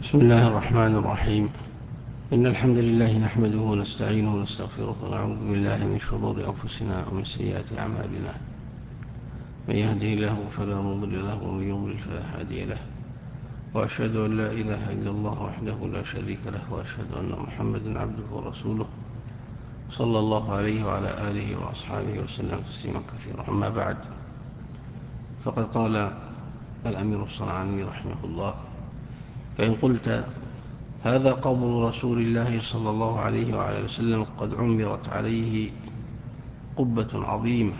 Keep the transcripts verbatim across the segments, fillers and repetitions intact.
بسم الله الرحمن الرحيم. إن الحمد لله نحمده ونستعينه ونستغفره ونعوذ بالله من شرور أنفسنا ومن سيئات أعمالنا. من يهده الله فلا مضل له ومن يضلل فلا هادي له، وأشهد أن لا إله إلا الله وحده لا شريك له، وأشهد أن محمدا عبده ورسوله صلى الله عليه وعلى آله وأصحابه وسلم تسليما كثيرا. أما بعد، فقد قال الأمير الصنعاني رحمه الله: فإن قلت هذا قبر رسول الله صلى الله عليه وعلى وسلم قد عمرت عليه قبة عظيمة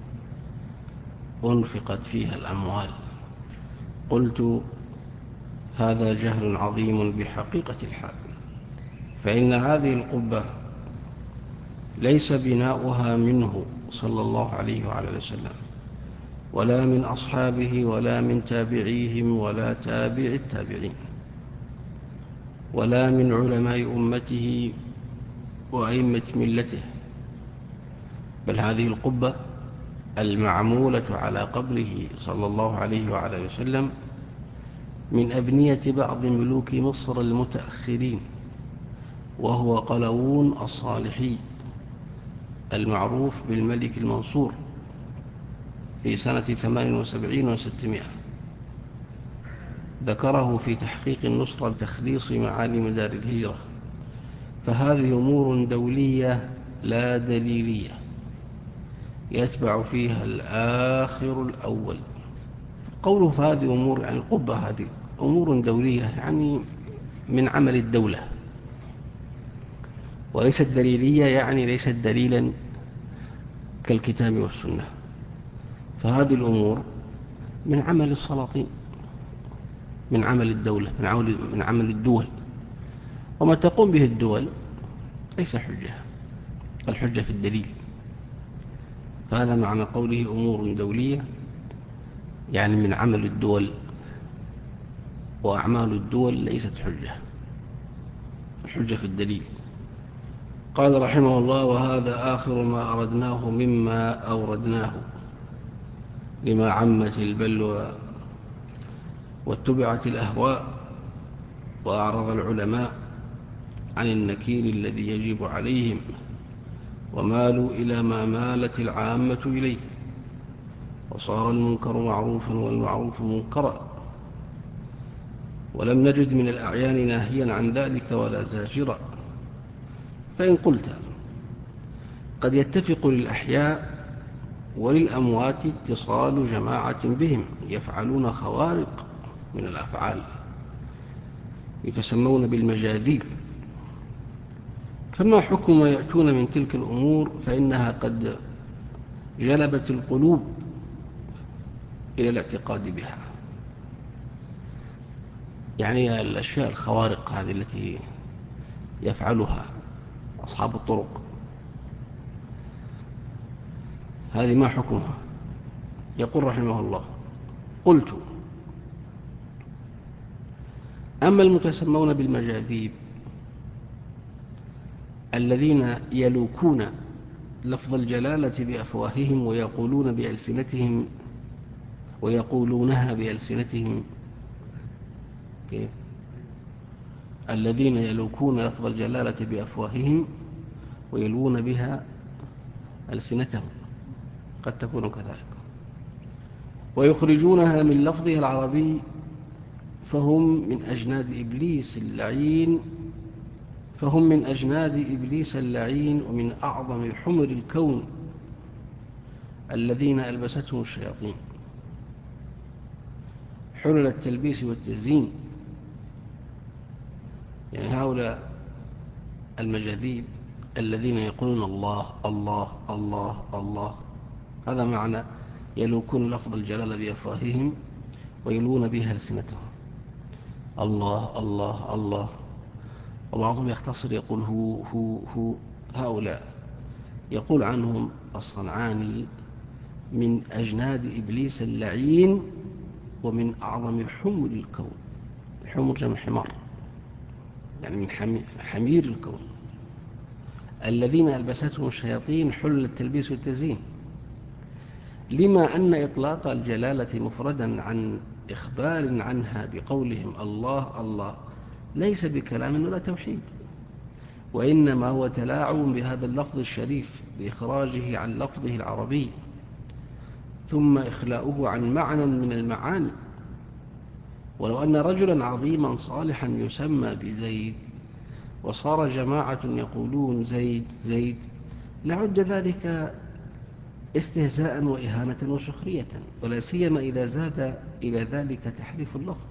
أنفقت فيها الأموال، قلت: هذا جهل عظيم بحقيقة الحال، فإن هذه القبة ليس بناؤها منه صلى الله عليه وعلى وسلم، ولا من أصحابه، ولا من تابعيهم، ولا تابع التابعين، ولا من علماء أمته وأئمة ملته، بل هذه القبة المعمولة على قبره صلى الله عليه وعلى وسلم من أبنية بعض ملوك مصر المتأخرين، وهو قلاوون الصالحي المعروف بالملك المنصور في سنة ثمان وسبعين وستمائة، ذكره في تحقيق النصرة لتخليص معالم دار الهجرة. فهذه أمور دولية لا دليلية يتبع فيها الآخر الأول. قوله فهذه أمور، يعني القبة هذه أمور دولية، يعني من عمل الدولة، وليست دليلية، يعني ليست دليلا كالكتاب والسنة. فهذه الأمور من عمل السلاطين، من عمل الدولة، من عمل, من عمل الدول، وما تقوم به الدول ليس حجة، الحجة في الدليل. فهذا معنى قوله أمور دولية، يعني من عمل الدول، وأعمال الدول ليست حجة، الحجة في الدليل. قال رحمه الله: وهذا آخر ما أردناه مما أوردناه، لما عمت البلوى واتبعت الأهواء، وأعرض العلماء عن النكير الذي يجب عليهم، ومالوا إلى ما مالت العامة إليه، وصار المنكر معروفا والمعروف منكرا، ولم نجد من الأعيان ناهيا عن ذلك ولا زاجرا. فإن قلت قد يتفق للأحياء وللأموات اتصال جماعة بهم يفعلون خوارق من الأفعال يتسمون بالمجاذيب، فما حكم ما يأتون من تلك الأمور؟ فإنها قد جلبت القلوب إلى الاعتقاد بها، يعني الأشياء الخوارق هذه التي يفعلها أصحاب الطرق، هذه ما حكمها؟ يقول رحمه الله: قلت: أما المتسمون بالمجاذيب الذين يلوكون لفظ الجلالة بأفواههم ويقولون بألسنتهم ويقولونها بألسنتهم، كيف؟ الذين يلوكون لفظ الجلالة بأفواههم ويلوون بها ألسنتهم، قد تكون كذلك، ويخرجونها من لفظها العربي، فهم من أجناد إبليس اللعين فهم من أجناد إبليس اللعين ومن أعظم حمر الكون الذين ألبستهم الشياطين حلل التلبيس والتزيين. يعني هؤلاء المجاذيب الذين يقولون الله الله الله الله، هذا معنى يلوكون لفظ الجلال بأفواههم ويلون بها ألسنتهم، الله الله الله. وبعضهم يختصر يقول هو هو هو. هؤلاء يقول عنهم الصنعاني من أجناد إبليس اللعين ومن أعظم حمر الكون. الحمر جمع حمار، يعني من حمير الكون، الذين ألبستهم الشياطين حل التلبيس والتزيين. لما أن إطلاق الجلالة مفردا عن إخبار عنها بقولهم الله الله ليس بكلام ولا توحيد، وإنما هو تلاعب بهذا اللفظ الشريف بإخراجه عن لفظه العربي، ثم إخلاؤه عن معنى من المعاني. ولو أن رجلا عظيما صالحا يسمى بزيد وصار جماعة يقولون زيد زيد لعد ذلك استهزاء وإهانة وسخرية، ولا سيما إذا زاد إلى ذلك تحريف اللفظ.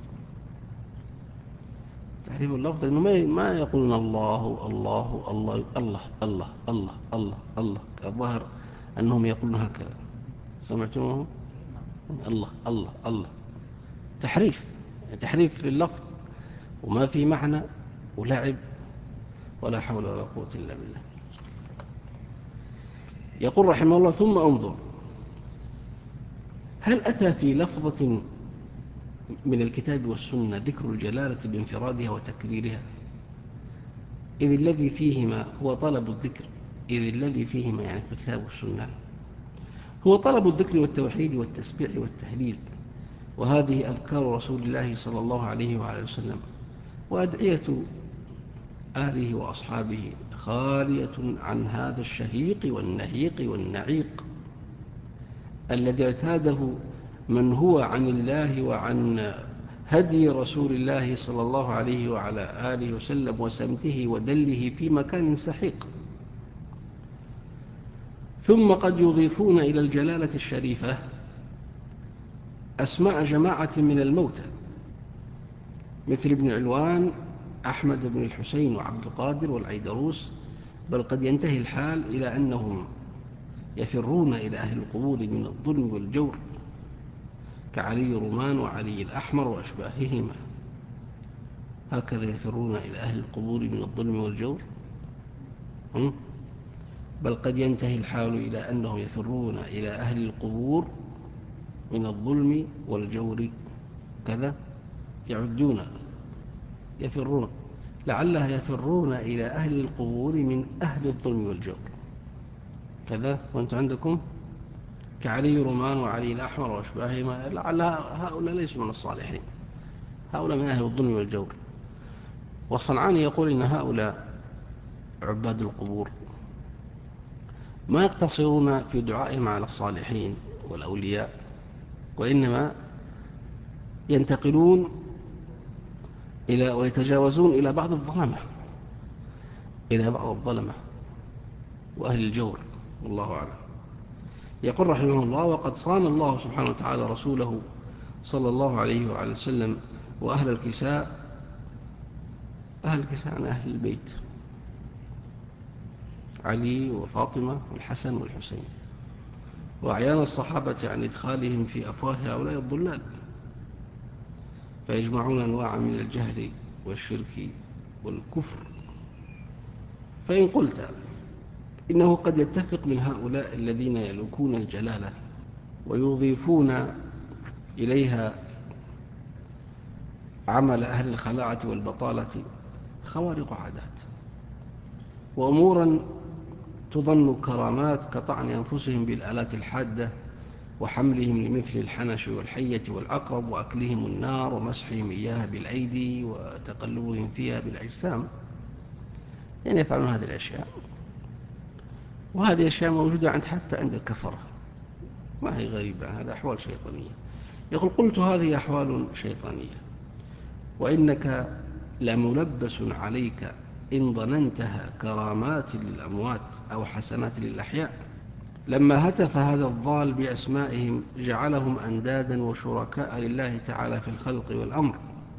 تحريف اللفظ إنه ما يقولون الله الله الله الله الله الله الله الله، الظاهر أنهم يقولون هكذا، سمعتموه؟ الله الله الله، تحريف تحريف لللفظ، وما في معنى ولعب، ولا حول ولا قوة إلا بالله. يقول رحمه الله: ثم انظر هل أتى في لفظة من الكتاب والسنة ذكر الجلالة بانفرادها وتكريرها، إذ الذي فيهما هو طلب الذكر، إذ الذي فيهما يعني في الكتاب والسنة هو طلب الذكر والتوحيد والتسبيح والتهليل، وهذه أذكار رسول الله صلى الله عليه وعلى وسلم وأدعية آله وأصحابه، خالية عن هذا الشهيق والنهيق والنعيق الذي اعتاده من هو عن الله وعن هدي رسول الله صلى الله عليه وعلى آله وسلم وسمته ودله في مكان سحيق. ثم قد يضيفون إلى الجلالة الشريفة أسماء جماعة من الموتى مثل ابن علوان، أحمد بن الحسين وعبد القادر والعيدروس، بل قد ينتهي الحال إلى أنهم يفرون إلى أهل القبور من الظلم والجور كعلي رومان وعلي الأحمر وأشباههما، هكذا يفرون إلى أهل القبور من الظلم والجور. بل قد ينتهي الحال إلى أنهم يفرون إلى أهل القبور من الظلم والجور، كذا يعدون يفرون، لعلها يفرون إلى أهل القبور من أهل الظلم والجور كذا، وأنت عندكم كعلي رومان وعلي الأحمر وأشباههما، لعل هؤلاء ليسوا من الصالحين، هؤلاء من أهل الظلم والجور. والصنعاني يقول إن هؤلاء عباد القبور ما يقتصرون في دعائهم على الصالحين والأولياء، وإنما ينتقلون إلى ويتجاوزون إلى بعض الظلمة إلى بعض الظلمة وأهل الجور، والله أعلم. يقول رحمه الله: وقد صان الله سبحانه وتعالى رسوله صلى الله عليه وعلى وسلم وأهل الكساء، أهل الكساء عن أهل البيت علي وفاطمة والحسن والحسين، وأعيان الصحابة عن إدخالهم في أفواه هؤلاء الضلال، فيجمعون أنواع من الجهل والشرك والكفر. فإن قلت إنه قد يتفق من هؤلاء الذين يلوكون الجلالة ويضيفون إليها عمل أهل الخلاعة والبطالة خوارق عادات وأمورا تظن كرامات كطعن أنفسهم بالآلات الحادة وحملهم لمثل الحنش والحية والعقرب وأكلهم النار ومسحهم إياها بالأيدي وتقلبهم فيها بالأجسام، يعني يفعلون هذه الأشياء، وهذه أشياء موجودة عند حتى عند الكفرة، ما هي غريبة، هذا أحوال شيطانية. يقول: قلت هذه أحوال شيطانية، وإنك لملبس عليك إن ظننتها كرامات للأموات أو حسنات للأحياء. لما هتف هذا الضال بأسمائهم جعلهم أندادا وشركاء لله تعالى في الخلق والأمر،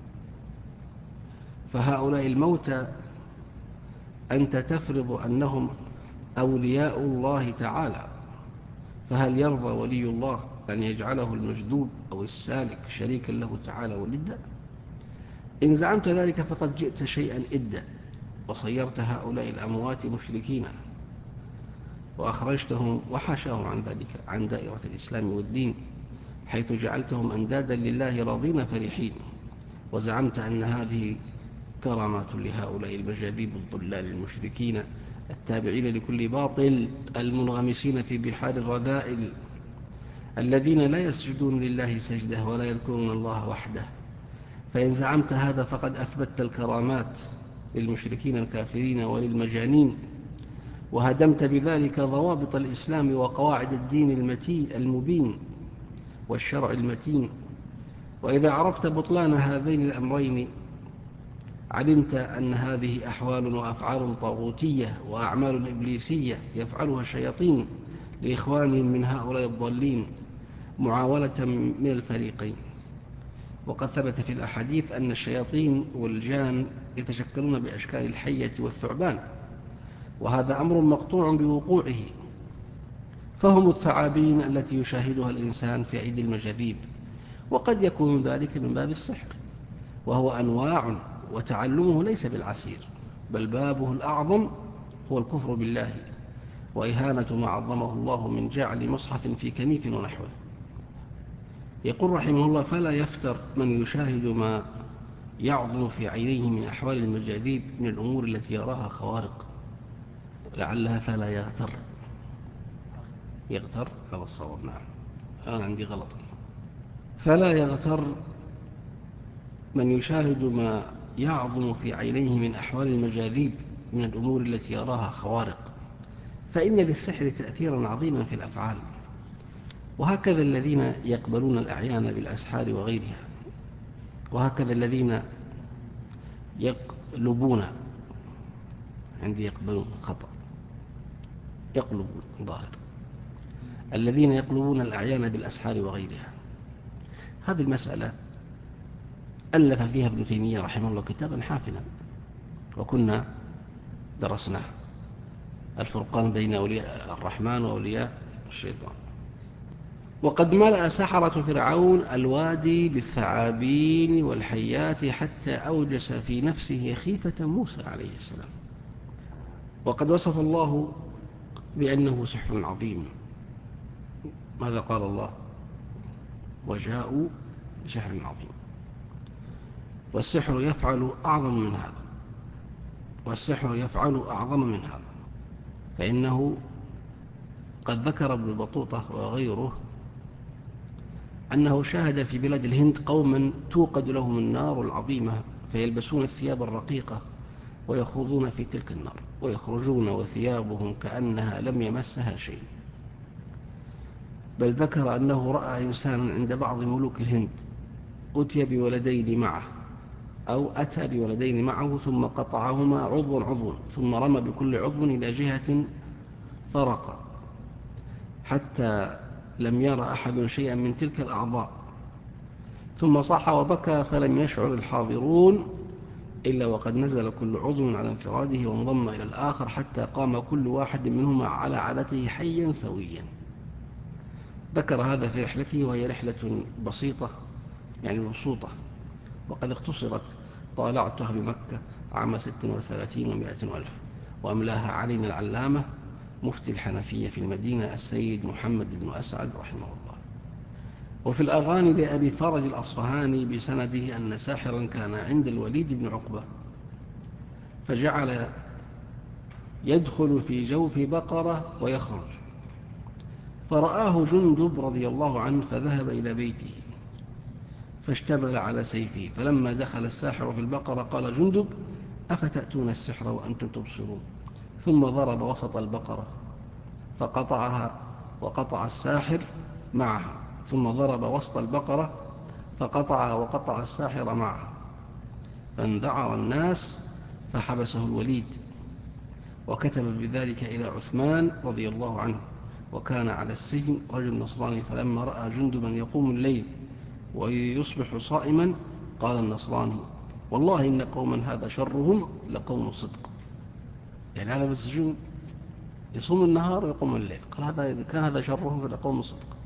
فهؤلاء الموتى أنت تفرض أنهم أولياء الله تعالى، فهل يرضى ولي الله أن يجعله المجذوب أو السالك شريكا له تعالى ولدا؟ إن زعمت ذلك فقد جئت شيئا إدا، وصيرت هؤلاء الأموات مشركين وأخرجتهم وحاشاهم عن ذلك عن دائرة الإسلام والدين، حيث جعلتهم أندادا لله راضين فرحين، وزعمت أن هذه كرامات لهؤلاء المجاذيب الضلال المشركين التابعين لكل باطل المنغمسين في بحار الرذائل الذين لا يسجدون لله سجده ولا يذكرون الله وحده، فإن زعمت هذا فقد أثبتت الكرامات للمشركين الكافرين وللمجانين، وهدمت بذلك ضوابط الإسلام وقواعد الدين المتين المبين والشرع المتين. وإذا عرفت بطلان هذين الأمرين علمت أن هذه أحوال وأفعال طاغوتية وأعمال إبليسية يفعلها الشياطين لإخوانهم من هؤلاء الضالين معاولة من الفريقين. وقد ثبت في الأحاديث أن الشياطين والجان يتشكلون بأشكال الحية والثعبان، وهذا أمر مقطوع بوقوعه، فهم الثعابين التي يشاهدها الإنسان في أيدي المجاذيب. وقد يكون ذلك من باب السحر، وهو أنواع وتعلمه ليس بالعسير، بل بابه الأعظم هو الكفر بالله وإهانة ما عظمه الله من جعل مصحف في كنيف ونحوه. يقول رحمه الله: فلا يفتر من يشاهد ما يعظم في عينيه من أحوال المجاذيب من الأمور التي يراها خوارق، لعلها فلا يغتر. يغتر هذا الصواب. نعم، أنا عندي غلط. فلا يغتر من يشاهد ما يعظم في عينيه من أحوال المجاذيب من الأمور التي يراها خوارق، فإن للسحر تأثيرا عظيما في الأفعال. وهكذا الذين يقبلون الأعيان بالأسحار وغيرها، وهكذا الذين يقلبون، عندي يقبلون خطأ، يقلبون ظاهر، الذين يقلبون الأعيان بالأسحار وغيرها. هذه المسألة ألف فيها ابن تيمية رحمه الله كتابا حافلا، وكنا درسناه: الفرقان بين أولياء الرحمن وأولياء الشيطان. وقد ملأ سحرة فرعون الوادي بالثعابين والحيات حتى أوجس في نفسه خيفة موسى عليه السلام. وقد وصف الله بأنه سحر عظيم. ماذا قال الله؟ وجاءوا بسحر عظيم. والسحر يفعل أعظم من هذا، والسحر يفعل أعظم من هذا، فإنه قد ذكر ابن بطوطة وغيره أنه شاهد في بلاد الهند قوما توقد لهم النار العظيمة فيلبسون الثياب الرقيقة ويخوضون في تلك النار ويخرجون وثيابهم كأنها لم يمسها شيء. بل ذكر أنه رأى إنسانا عند بعض ملوك الهند أتي بولدين معه أو أتى بولدين معه ثم قطعهما عضوا عضوا ثم رمى بكل عضو إلى جهة فرق حتى لم يرى أحد شيئا من تلك الأعضاء، ثم صاح وبكى فلم يشعر الحاضرون إلا وقد نزل كل عضو على انفراده وانضم إلى الآخر حتى قام كل واحد منهما على عادته حيا سويا. ذكر هذا في رحلته، وهي رحلة بسيطة يعني مبسوطة، وقد اختصرت. طالعتها بمكة عام ست وثلاثين ومائة ألف، وأملاها علينا العلامة مفتي الحنفية في المدينة السيد محمد بن أسعد رحمه الله. وفي الأغاني لأبي فرج الأصفهاني بسنده أن ساحرا كان عند الوليد بن عقبة فجعل يدخل في جوف بقرة ويخرج، فرآه جندب رضي الله عنه فذهب إلى بيته فاشتمل على سيفه، فلما دخل الساحر في البقرة قال جندب: أفتأتون السحر وأنتم تبصرون؟ ثم ضرب وسط البقرة فقطعها وقطع الساحر معها، ثم ضرب وسط البقرة فقطعها وقطع الساحر معها، فاندعر الناس فحبسه الوليد، وكتب بذلك إلى عثمان رضي الله عنه، وكان على السجن رجل نصراني، فلما رأى جندبا يقوم الليل ويصبح صائما قال النصراني: والله إن قوما هذا شرهم لقوم صدق. يعني هذا بالسجن يصوم النهار ويقوم الليل، قال هذا إذا كان هذا شرهم فلقوم صدق.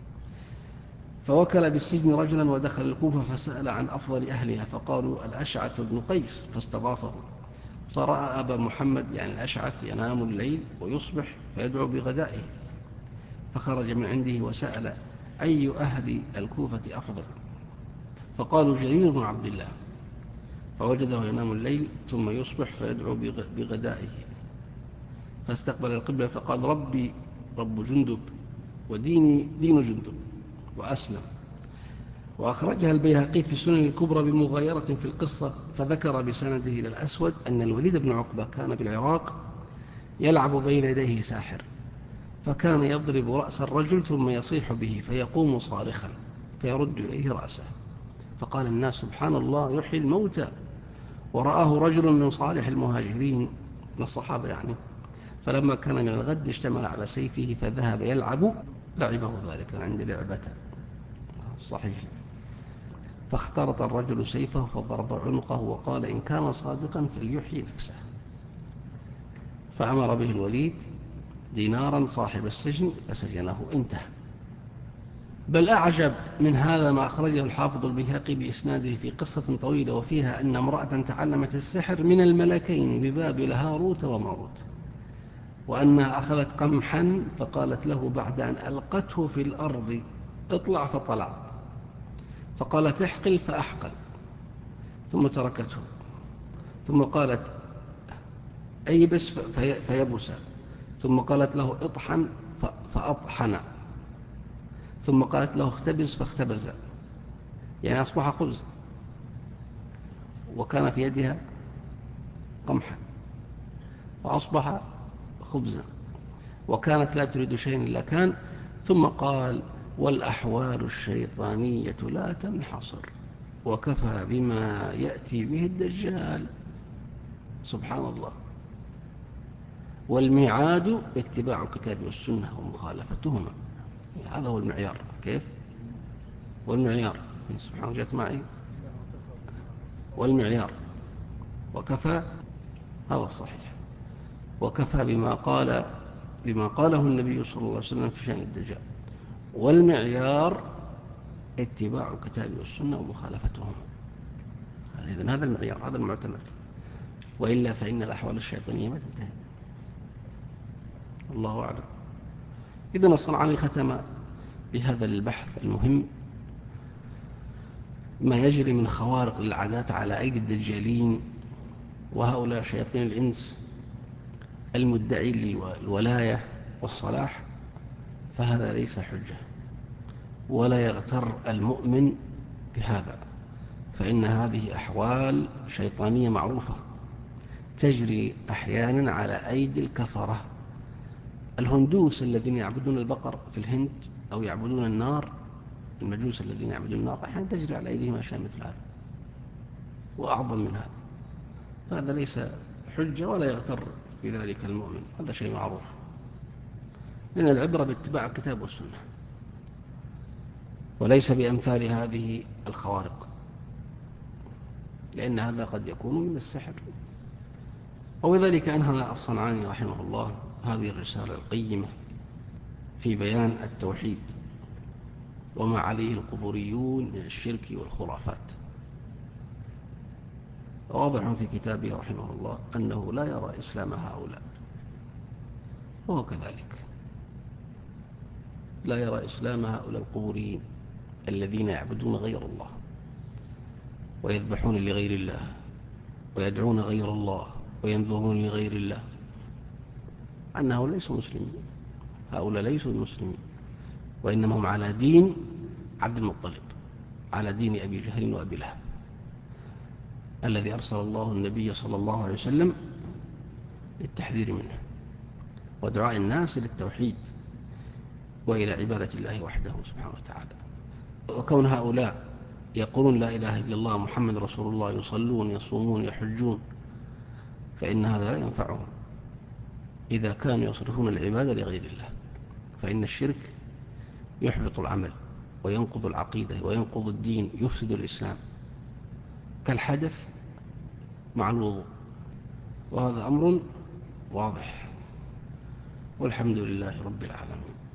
فوكل بالسجن رجلا ودخل الكوفة فسأل عن أفضل أهلها، فقالوا الأشعث بن قيس، فاستضافه، فرأى أبا محمد يعني الأشعث ينام الليل ويصبح فيدعو بغدائه، فخرج من عنده وسأل أي أهل الكوفة أفضل، فقالوا جرير بن عبد الله، فوجده ينام الليل ثم يصبح فيدعو بغدائه، فاستقبل القبلة فقال: ربي رب جندب وديني دين جندب، وأسلم. وأخرجها البيهقي في السنن الكبرى بمغايرة في القصة، فذكر بسنده إلى الأسود أن الوليد بن عقبة كان بالعراق يلعب بين يديه ساحر، فكان يضرب رأس الرجل ثم يصيح به فيقوم صارخا فيرد إليه رأسه، فقال الناس سبحان الله يحيي الموتى، ورآه رجل من صالح المهاجرين من الصحابة يعني، فلما كان من الغد اشتمل على سيفه فذهب يلعب، لعبه ذلك عند لعبته صحيح، فاخترط الرجل سيفه فضرب عنقه وقال إن كان صادقا فليحيي نفسه، فأمر به الوليد دينارا صاحب السجن فسجنه، انتهى. بل أعجب من هذا ما أخرجه الحافظ البيهقي بإسناده في قصة طويلة وفيها أن امرأة تعلمت السحر من الملكين ببابل هاروت وماروت، وأنها أخذت قمحا فقالت له بعد أن ألقته في الأرض اطلع فطلع، فقالت احقل فأحقل، ثم تركته، ثم قالت أيبس فيبس، ثم قالت له اطحن فأطحن، ثم قالت له اختبز فاختبز، يعني أصبح خبز، وكان في يدها قمحا فأصبح خبزا، وكانت لا تريد شيئا إلا كان، ثم قال والأحوال الشيطانية لا تنحصر وكفى بما يأتي به الدجال، سبحان الله، والميعاد اتباع الكتاب والسنة ومخالفتهما، هذا هو المعيار. كيف؟ والمعيار سبحانه جاءت معي والمعيار، وكفى، هذا الصحيح، وكفى بما قال بما قاله النبي صلى الله عليه وسلم في شأن الدجال، والمعيار اتباع الكتاب والسنة ومخالفتهما، إذن هذا المعيار، هذا المعتمد، وإلا فإن الأحوال الشيطانية ما تنتهي. الله أعلم. إذن الصنعاني ختم بهذا البحث المهم ما يجري من خوارق للعادات على أيدي الدجالين، وهؤلاء شياطين الإنس المدعي للولاية والصلاح، فهذا ليس حجة، ولا يغتر المؤمن بهذا، فإن هذه أحوال شيطانية معروفة تجري أحيانا على أيدي الكفرة. الهندوس الذين يعبدون البقر في الهند أو يعبدون النار، المجوس الذين يعبدون النار أحيانا تجري على أيديهم أشياء مثل هذا وأعظم من هذا، فهذا ليس حجة ولا يغتر بذلك المؤمن، هذا شيء معروف، لأن العبرة باتباع الكتاب والسنة وليس بأمثال هذه الخوارق، لأن هذا قد يكون من السحر. وبذلك أنهى الصنعاني رحمه الله هذه الرسالة القيمة في بيان التوحيد وما عليه القبوريون من الشرك والخرافات. واضح في كتابه رحمه الله أنه لا يرى إسلام هؤلاء، وهو كذلك لا يرى إسلام هؤلاء القبوريين الذين يعبدون غير الله ويذبحون لغير الله ويدعون غير الله وينذرون لغير الله، أنه ليسوا مسلمين، هؤلاء ليسوا المسلمين، وإنما هم على دين عبد المطلب، على دين أبي جهل وأبي لهب الذي أرسل الله النبي صلى الله عليه وسلم للتحذير منه ودعاء الناس للتوحيد وإلى عبادة الله وحده سبحانه وتعالى. وكون هؤلاء يقولون لا إله إلا الله محمد رسول الله، يصلون يصومون يحجون، فإن هذا لا ينفعهم إذا كانوا يصرفون العبادة لغير الله، فإن الشرك يحبط العمل وينقض العقيدة وينقض الدين، يفسد الإسلام كالحدث مع الوضوء، وهذا أمر واضح، والحمد لله رب العالمين.